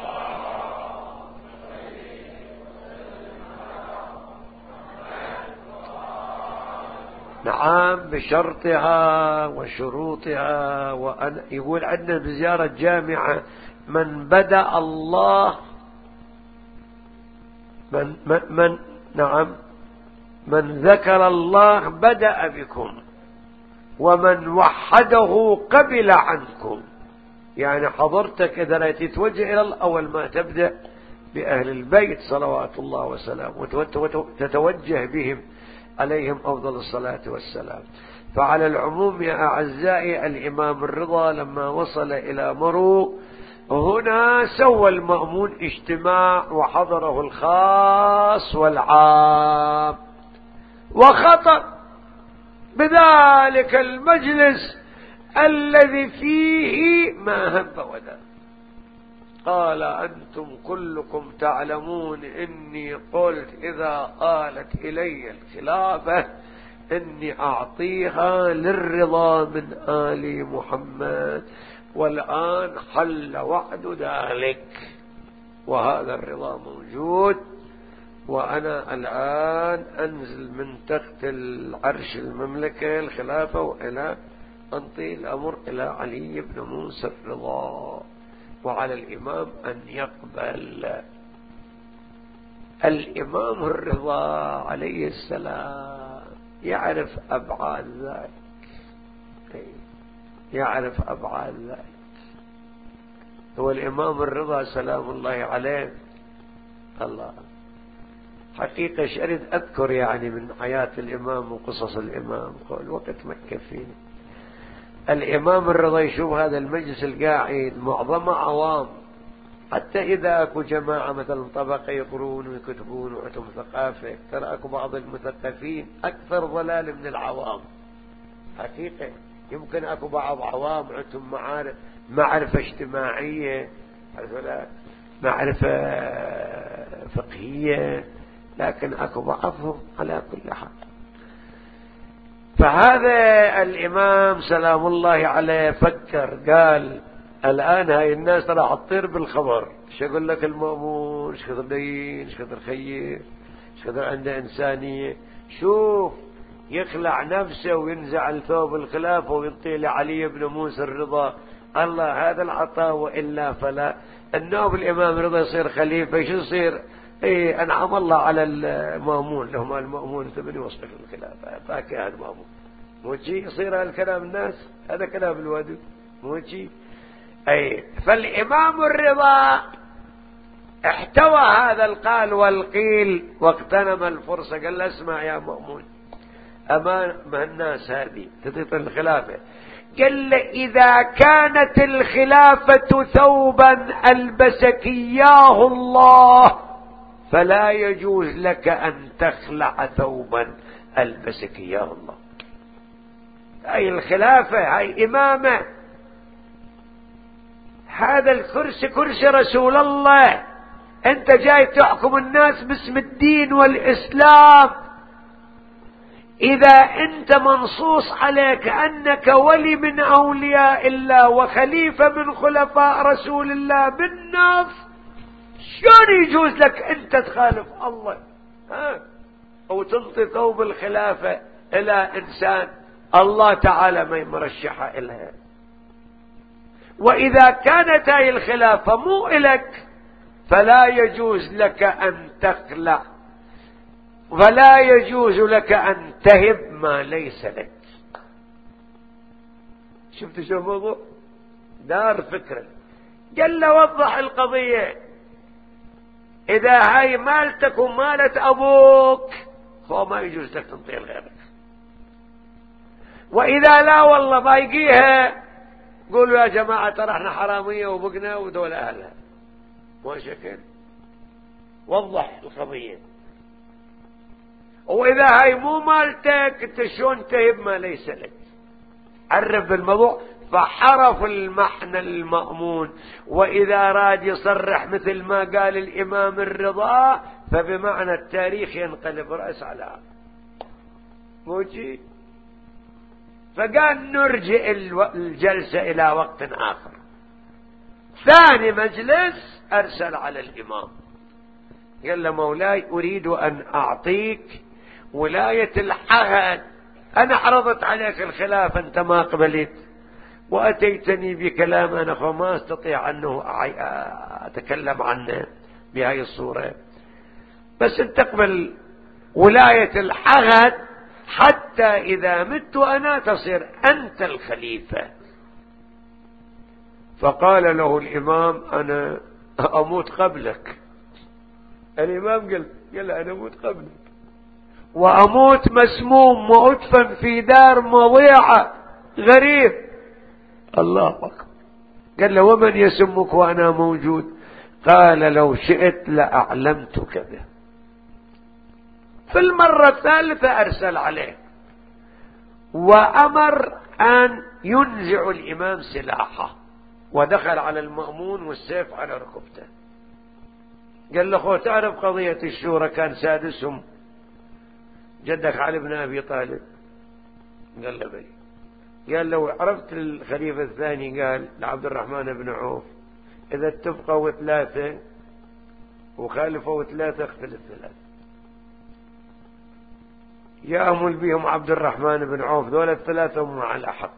نعم، بشرطها وشروطها. وأن يقول عندنا بزيارة جامعة من بدأ الله من, من, من نعم من ذكر الله بدأ بكم، ومن وحده قبل عنكم. يعني حضرتك إذا تتوجه إلى الأول ما تبدأ بأهل البيت صلوات الله وسلامه وتتوجه بهم عليهم أفضل الصلاة والسلام. فعلى العموم يا أعزائي، الإمام الرضا لما وصل إلى مرو هنا سوى المأمون اجتماع وحضره الخاص والعام، وخطب بذلك المجلس الذي فيه ما هب ودب. قال أنتم كلكم تعلمون إني قلت إذا قالت إلي الخلافة إني أعطيها للرضا من آل محمد، والآن حل وعد ذلك، وهذا الرضا موجود. وأنا الآن أنزل من تحت العرش المملكة الخلافة وإلى أنطي الأمر إلى علي بن موسى الرضا، وعلى الإمام أن يقبل. الإمام الرضا عليه السلام يعرف أبعاد ذلك، يعرف أبعاد ذلك. هو الإمام الرضا سلام الله عليه، الله حقيقة شريد أذكر يعني من حياة الإمام وقصص الإمام، الوقت ما يكفيني. الإمام الرضا يشوف هذا المجلس القاعد معظمه عوام، حتى إذا أكو جماعة مثلا طبقة يقرون ويكتبون وعندهم ثقافة، ترى أكو بعض المثقفين أكثر ضلال من العوام حقيقة. يمكن أكو بعض عوام عندهم معارف معرفة اجتماعية، معرفة فقهية، لكن أكو بعضهم على كل حال. فهذا الإمام سلام الله عليه فكر، قال الآن هاي الناس راح تطير بالخبر. شو يقول لك المأمون؟ ايش كثر دين، ايش كثر خير، ايش كثر عنده إنسانية. شوف يخلع نفسه وينزع الثوب الخلافة وينطي لعلي بن موسى الرضا الله هذا العطاء، وإلا فلا. النوب الإمام رضا يصير خليفة، شو يصير؟ ايه أنعم الله على المأمون، لهم المأمون ثمانية وصف الخلافة فاكي هذا المأمون. مو شيء يصير هذا الكلام الناس، هذا كلام الوادي مو شيء. أي فالإمام الرضا احتوى هذا القال والقيل واغتنم الفرصة. قال له اسمع يا مأمون، أمان ما الناس هذه تطيط الخلافة. قال له إذا كانت الخلافة ثوبا ألبسك إياه الله فلا يجوز لك أن تخلع ثوبا ألبسك إياه الله. هاي الخلافة، هاي إمامة، هذا الكرسي كرسي رسول الله. أنت جاي تحكم الناس باسم الدين والإسلام. إذا أنت منصوص عليك أنك ولي من أولياء الله وخليفة من خلفاء رسول الله بالنص، شلون يجوز لك أنت تخالف الله ها؟ أو تنطي ثوب الخلافة إلى إنسان الله تعالى ما يمرشحها إلها. وإذا كانت هذه الخلافة مو إلك فلا يجوز لك أن تخلع، ولا يجوز لك أن تهب ما ليس لك. شفت شو الموضوع؟ دار فكرة. قال له وضح القضية. إذا هاي مالتك ومالة أبوك فهو ما يجوز لك تنطيها لغيرك. وإذا لا والله بايقيها قولوا يا جماعة ترى احنا حرامية وبقنا ودول أهلها. ما شكل وضح القضية. وإذا هاي مو مالتك انت شلون تهب ما ليس لك؟ عرف بالموضوع. فحرف المحنى المأمون. وإذا راد يصرح مثل ما قال الإمام الرضا فبمعنى التاريخ ينقلب رأس على عقب. موجي. فقال نرجع الجلسة إلى وقت آخر. ثاني مجلس أرسل على الإمام قال له مولاي أريد أن أعطيك ولاية العهد. أنا عرضت عليك الخلافة أنت ما قبلت، وأتيتني بكلام أنا فما أستطيع أنه أتكلم عنه بهذه الصورة، بس أن تقبل ولاية العهد حتى إذا مت أنا تصير أنت الخليفة. فقال له الإمام أنا أموت قبلك. الإمام قال قال أنا أموت قبلك وأموت مسموم وأدفن في دار مضيعة غريب. الله أكبر. قال له ومن يسمك وأنا موجود؟ قال لو شئت لأعلمتك به. في المرة الثالثة أرسل عليه وأمر أن ينزع الإمام سلاحه، ودخل على المأمون والسيف على ركبته. قال له خو تعرف قضية الشورى كان سادسهم جدك علي بن أبي طالب؟ قال له بلي. قال لو عرفت الخليفة الثاني قال لعبد الرحمن بن عوف إذا اتفقوا ثلاثة وخالفوا ثلاثة اختلف ثلاثة. يأمل بهم عبد الرحمن بن عوف دول الثلاثة هم على حق،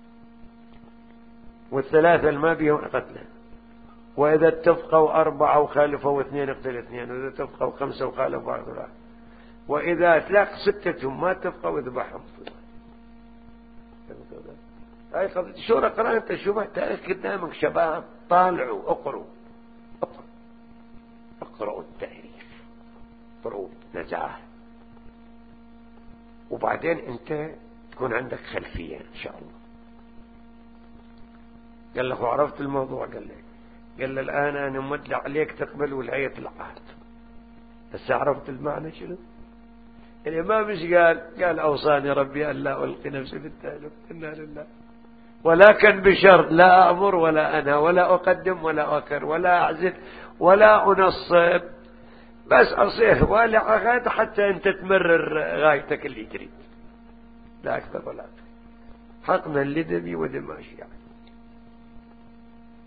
والثلاثة ما بهم قتله. وإذا اتفقوا أربعة وخالفوا اثنين اقتل اثنين، وإذا اتفقوا خمسة وخالفوا أربعة، وإذا تلاق ستة ما اتفقوا اذبحهم. هاي قضية الشورى. قرأ أنت شوف تاريخ قدامك شباب، طالعوا اقروا اقروا اقرأوا التاريخ، اقرأوا نزاهة، وبعدين أنت تكون عندك خلفية إن شاء الله. قال له عرفت الموضوع؟ قال له قال له الآن أنا مدلع عليك تقبل ولاية العهد. بس عرفت المعنى شنو؟ الإمام إيش قال؟ قال أوصاني ربي أن لا ألقي نفسي في التهلكة، إنا لله، ولكن بشرط لا أأمر ولا أنهى ولا أقدم ولا أؤخر ولا أعزل ولا أنصب، بس أصير والي عهد حتى أنت تمرر غايتك اللي تريد، لا أكثر ولا أكثر. حقنا لدمي ودماشي يعني.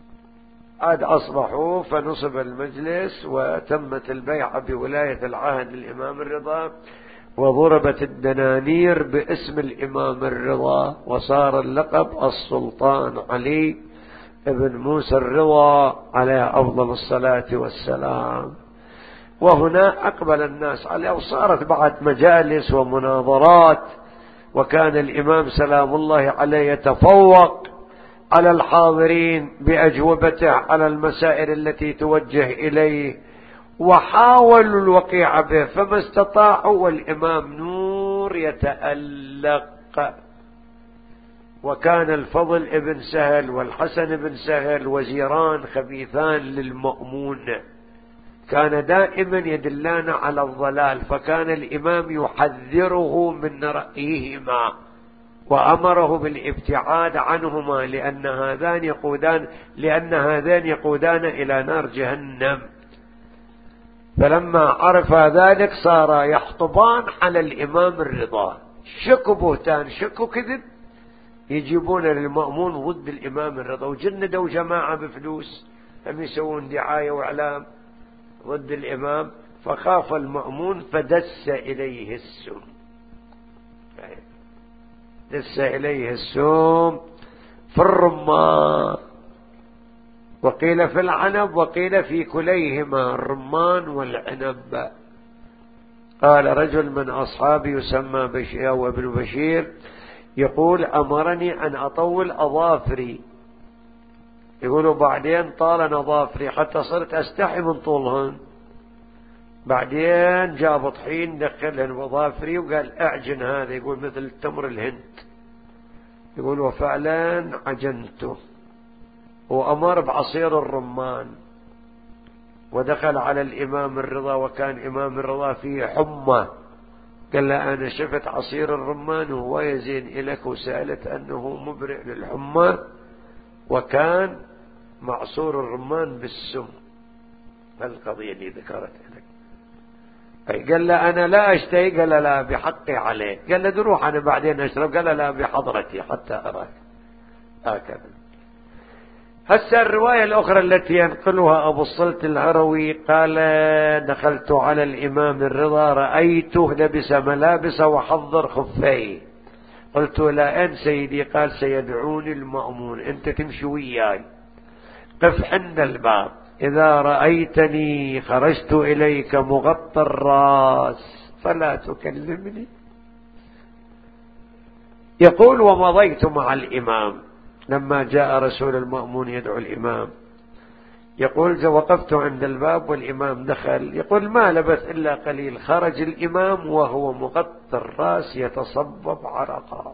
عاد أصبحوا فنصب المجلس وتمت البيعة بولاية العهد الإمام الرضا، وضربت الدنانير باسم الإمام الرضا، وصار اللقب السلطان علي ابن موسى الرضا عليه أفضل الصلاة والسلام. وهنا أقبل الناس عليه، وصارت بعد مجالس ومناظرات، وكان الإمام سلام الله عليه يتفوق على الحاضرين بأجوبته على المسائل التي توجه إليه، وحاولوا الوقيع به فما استطاعوا، والإمام نور يتألق. وكان الفضل ابن سهل والحسن بن سهل وزيران خبيثان للمأمون، كان دائما يدلان على الضلال، فكان الإمام يحذره من رأيهما وأمره بالابتعاد عنهما، لأن هذان يقودان لأن هذان يقودان إلى نار جهنم. فلما عرف ذلك صار يحطبان على الإمام الرضا، شكوا بهتان، شكوا كذب، يجيبون للمأمون ضد الإمام الرضا، وجندوا جماعة بفلوس هم يسوون دعاية وإعلام ضد الإمام، فخاف المأمون فدس إليه السم، دس إليه السم في الرمان، وقيل في العنب وقيل في كليهما الرمان والعنب. قال رجل من أصحابي يسمى بشير أو ابن بشير يقول أمرني أن أطول أظافري، يقولوا بعدين طال أظافري حتى صرت أستحي من طولهن، بعدين جاب طحين دخلهن بأظافري وقال أعجن هذا، يقول مثل التمر الهند، يقول وفعلا عجنته، وأمر بعصير الرمان، ودخل على الإمام الرضا، وكان إمام الرضا فيه حمى، قال له أنا شفت عصير الرمان وهو يزين إليك، وسألت أنه مبرئ للحمى، وكان معصور الرمان بالسم. القضية اللي ذكرت لك، قال له أنا لا أشتهي، قال لا بحقي عليه، قال له دروح أنا بعدين أشرب، قال لا بحضرتي حتى أراك. هكذا. هسه الرواية الأخرى التي ينقلها أبو الصلت الهروي قال دخلت على الإمام الرضا رأيته لبس ملابس وحضر خفيه، قلت لا أين سيدي؟ قال سيدعوني المأمون، أنت تمشي وياي، قف عند الباب، إذا رأيتني خرجت إليك مغطى الرأس فلا تكلمني. يقول ومضيت مع الإمام لما جاء رسول المأمون يدعو الإمام، يقول وقفت عند الباب والإمام دخل، يقول ما لبث إلا قليل خرج الإمام وهو مغطى الرأس يتصبب عرقا.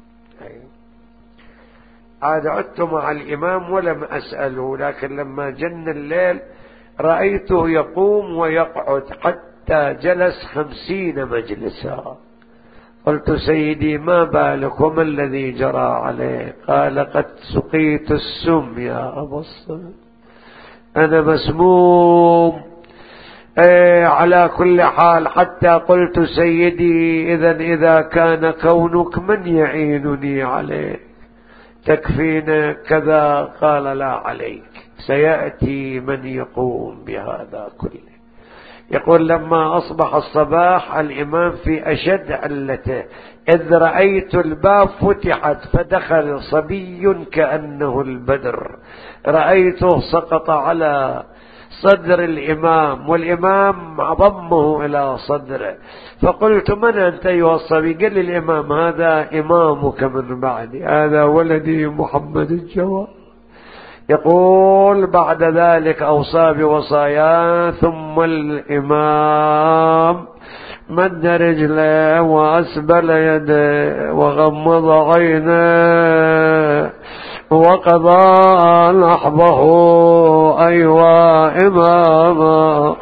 عاد عدت مع الإمام ولم أسأله، لكن لما جن الليل رأيته يقوم ويقعد حتى جلس خمسين مجلسا. قلت سيدي ما بالك وما الذي جرى عليه؟ قال قد سقيت السم يا أبا الصلت، أنا مسموم. ايه على كل حال حتى قلت سيدي إذا إذا كان كونك من يعينني عليه تكفينا كذا؟ قال لا عليك، سيأتي من يقوم بهذا كله. يقول لما أصبح الصباح الإمام في أشد علته، إذ رأيت الباب فتحت فدخل صبي كأنه البدر، رأيته سقط على صدر الإمام والإمام ضمه إلى صدره، فقلت من أنت أيها الصبي؟ قال لي الإمام هذا إمامك من بعدي، هذا ولدي محمد الجواد. يقول بعد ذلك أوصى بوصايا، ثم الإمام مد رجله وأسبل يده وغمض عينه وقضى نحبه أيوا إماما.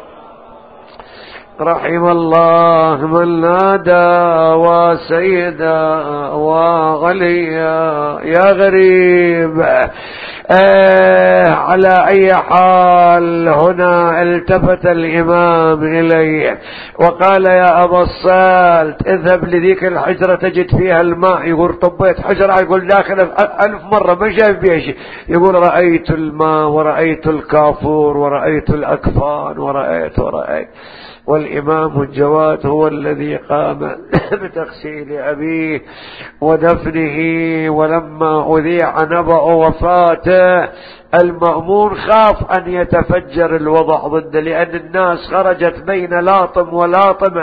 رحم الله من نادى وسيدا وغليا. يا غريب آه على أي حال هنا التفت الإمام إليه وقال يا أبا الصالت اذهب لذيك الحجرة تجد فيها الماء. يقول طبيت حجرة؟ يقول داخل ألف مرة ما شايف بها شيء. يقول رأيت الماء ورأيت الكافور ورأيت الأكفان ورأيت ورأيت. والإمام الجواد هو الذي قام بتغسيل أبيه ودفنه. ولما أذيع نبأ وفاته المأمون خاف أن يتفجر الوضع ضده، لأن الناس خرجت بين لاطم ولاطمة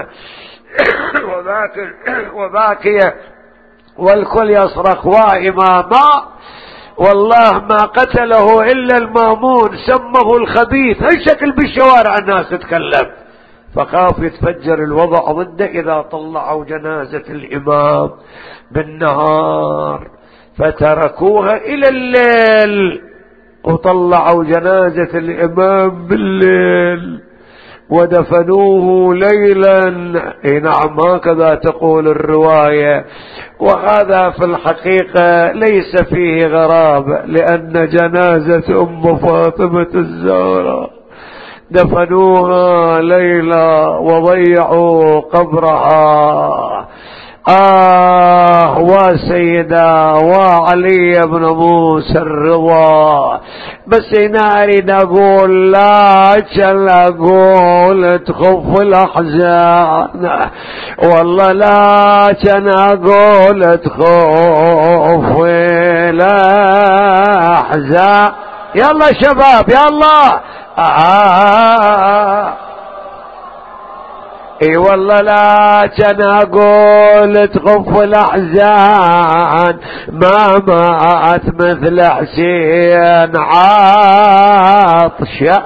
وباكية والكل يصرخ وإماما. والله ما قتله إلا المأمون، سمه الخبيث، هالشكل بالشوارع الناس تتكلم، فخاف يتفجر الوضع ضده إذا طلعوا جنازة الإمام بالنهار، فتركوها إلى الليل وطلعوا جنازة الإمام بالليل ودفنوه ليلا. اي نعم هكذا تقول الرواية، وهذا في الحقيقة ليس فيه غرابة، لأن جنازة أم فاطمة الزهراء دفنوها ليلا وضيعوا قبرها. آه وسيدة وعلي بن موسى الرضا. بس هنا أريد أقول لا كان أقول تخف الأحزان، والله لا كان أقول تخف الأحزان. يلا شباب يلا. آه اي والله لا كان اقول تخف الاحزان، ما مات مثل حسين عاطشة.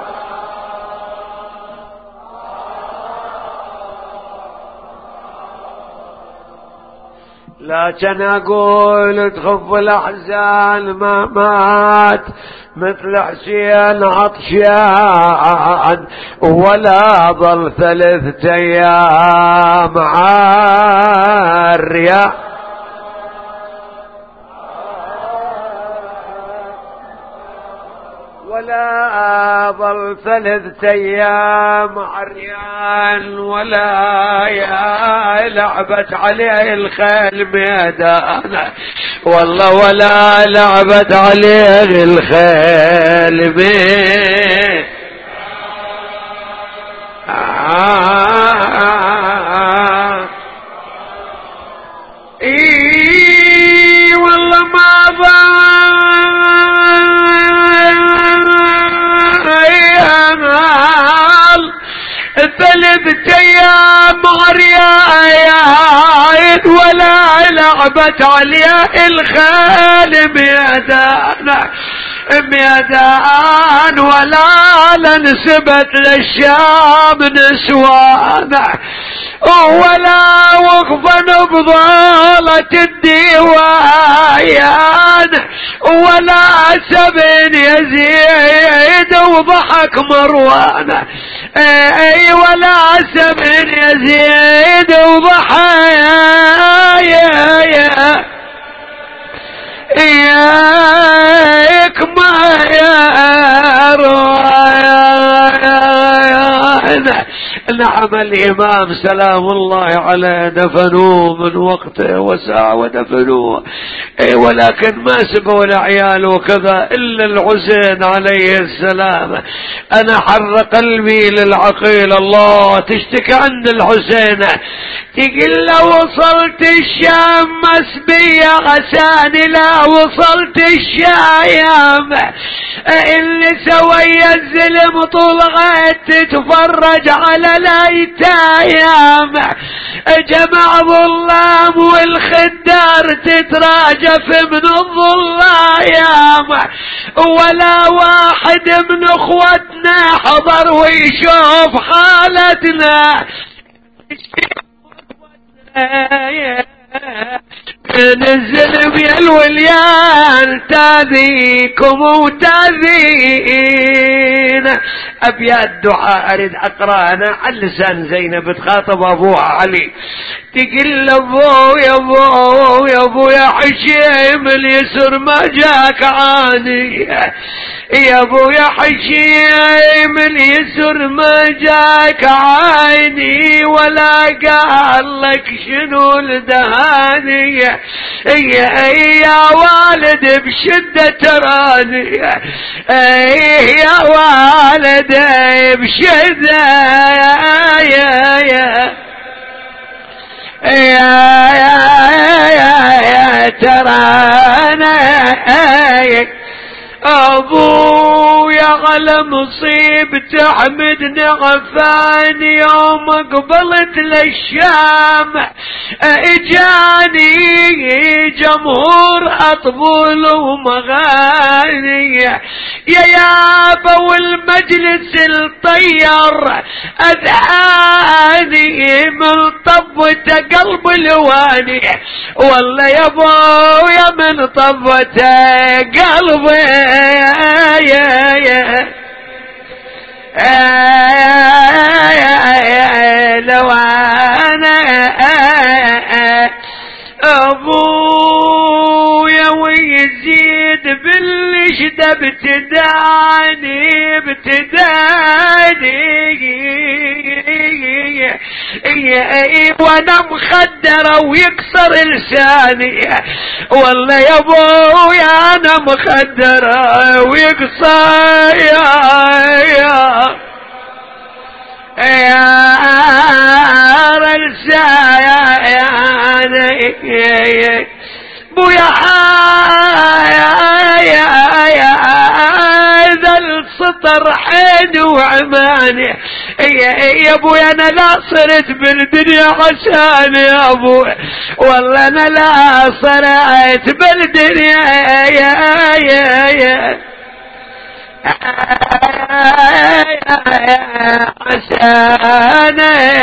لا كان اقول تخف الاحزان، ما مات مثل حسين عطشان، ولا ظل ثلاثة ايام عارية. ولا ظل ثلاثة ايام عريان، ولا يا لعبت عليه الخيل ميدان، والله ولا لعبت عليه الخيل ميدان. آه إيه والله ما ضل ثلاثة ايام عريان، ولا لعبت عليه الخيل ميدان ميدان، ولا لنسبت للشام نسوان، ولا وقفا بضالة الديوان، ولا سبن يزيد وضحك مروان. اي ولا سبن يزيد وضحك ياك ما يا نعم الإمام سلام الله عليه دفنوه من وقته وساعة ودفنوه، ولكن ما سبوا العيال وكذا إلا الحسين عليه السلام. أنا حر قلبي للعقيل، الله تشتكي عند الحسين تقول له وصلت الشام مسبية غساني، لا وصلت الشام اللي سوي الزلم طول غيت تتفرج على الايتام، جمع ظلام والخدار تتراجف من الظلام، ولا واحد من اخوتنا حضر ويشوف حالتنا نزل بيا الوليان تاذيكم وتاذين. أبيات دعاء أريد أقرأنا على لسان زينب تخاطب أبوها علي، تقول أبو يا أبو يا أبو يا حشيم اليسر ما جاك عاني، يا أبو يا حشيم اليسر ما جاك عيني، ولا قال لك شنو الدهاني، يا يا والد بشدة تراني، يا والد بشدة يا يا يا يا يا يا ترانا أبويا على مصيبة حمدني عفان يوم قبلت للشام، اجاني جمهور اطبول ومغاني، يا يابا والمجلس الطير اذعاني من طبته قلب الواني، والله يا ابويا من طبته قلبي يا يا يا لو انا ابويا ويزيد بالشدة ابتداني ابتداني وانا مخدرة ويكسر لساني، والله يا ابويا انا مخدرة ويكسر يا يا يا رسالي بويا يا يا ذا السطر حين وعماني، يا ابويا انا لا صرت بالدنيا عشان يا ابويا، والله انا لا صرت بالدنيا يا يا يا عشان.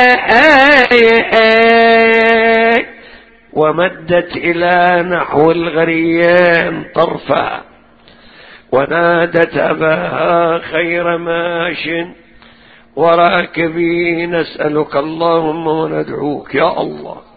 ومدت إلى نحو الغريان طرفا ونادت أباها خير ماش وراكبي نسألك اللهم وندعوك يا الله